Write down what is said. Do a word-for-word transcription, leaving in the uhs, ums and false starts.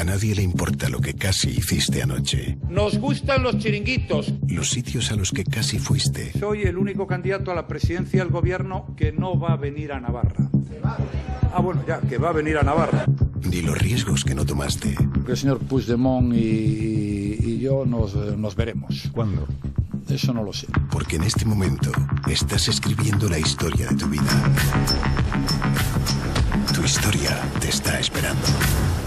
A nadie le importa lo que casi hiciste anoche. Nos gustan los chiringuitos. Los sitios a los que casi fuiste. Soy el único candidato a la presidencia del gobierno que no va a venir a Navarra. Ah, bueno, ya, que va a venir a Navarra. Ni los riesgos que no tomaste. El señor Puigdemont y, y yo nos, nos veremos. ¿Cuándo? Eso no lo sé. Porque en este momento estás escribiendo la historia de tu vida. Tu historia te está esperando.